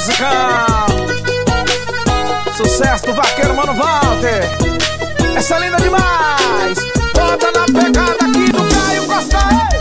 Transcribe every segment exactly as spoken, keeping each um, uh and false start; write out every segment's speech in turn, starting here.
musical. Sucesso do vaqueiro Mano Walter. Essa é linda demais. Bota na pegada aqui do Caio Costa.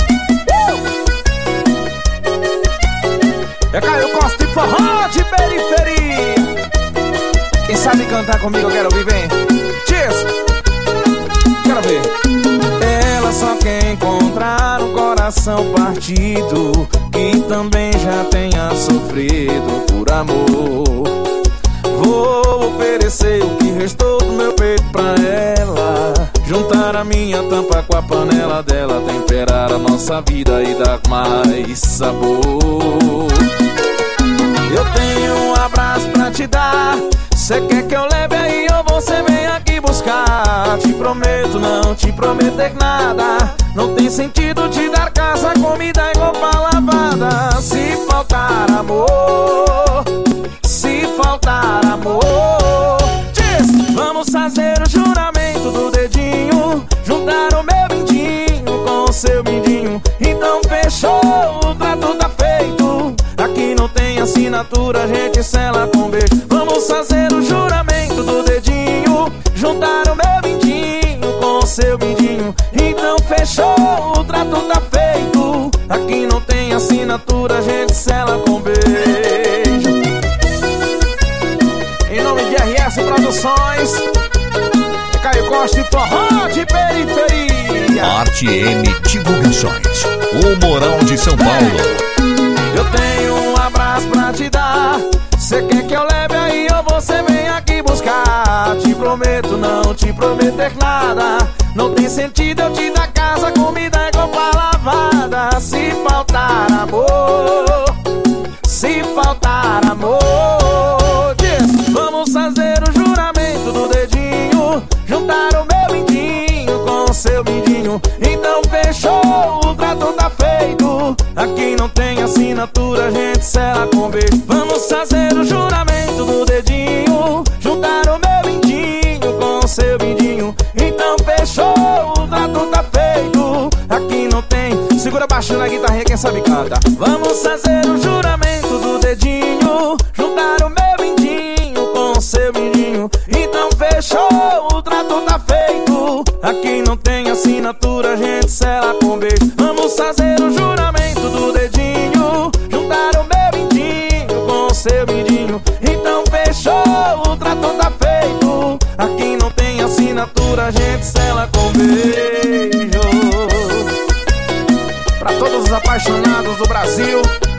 uh! É Caio Costa e forró de periferia. Quem sabe cantar comigo eu quero ouvir, vem. Cheers. Quero ver. Ela só quer encontrar um coração partido, que também já tenha sofrido por amor. Vou oferecer o que restou do meu peito pra ela, juntar a minha tampa com a panela dela, temperar a nossa vida e dar mais sabor. Eu tenho um abraço pra te dar, cê quer que eu leve aí ou você vem aqui buscar? Te prometo não te prometer nada, não tem sentido te dar casa, comida e roupa lavada. Se faltar amor, se faltar amor, diz, vamos fazer o juramento do dedinho, juntar o meu mindinho com o seu mindinho. Então fechou, o trato tá feito, aqui não tem assinatura, a gente sela com beijo. Vamos fazer o juramento do dedinho, juntar o meu mindinho com o seu mindinho. Então fechou, o trato tá feito, aqui não tem assinatura, a gente sela com beijo. Em nome de R S Produções, Caio Costa e forró de periferia. Arte M Divulgações, o Moral de São Paulo. Eu tenho um abraço pra te dar, cê quer que eu leve aí ou você vem aqui buscar? Te prometo não te prometer nada, não tem sentido eu te dar casa, comida e roupa lavada. Se faltar amor, se faltar amor, diz, vamos fazer o juramento do dedinho, juntar o meu mindinho com o seu mindinho. Então fechou, o trato tá feito, aqui não tem assinatura, a gente sela com beijo. Vamos fazer o juramento do dedinho, juntar o meu mindinho com o seu mindinho. Então fechou, o trato tá feito, aqui não tem. Segura baixo na guitarrinha, quem sabe canta. Vamos fazer o juramento do dedinho, juntar o meu mindinho com o seu mindinho. Então fechou, o trato tá feito, aqui não tem assinatura, a gente sela com beijo. Vamos fazer o juramento do dedinho, juntar o meu mindinho com o seu mindinho. Então fechou, o trato tá feito, aqui não tem assinatura, a gente sela com beijo. Pra todos os apaixonados do Brasil,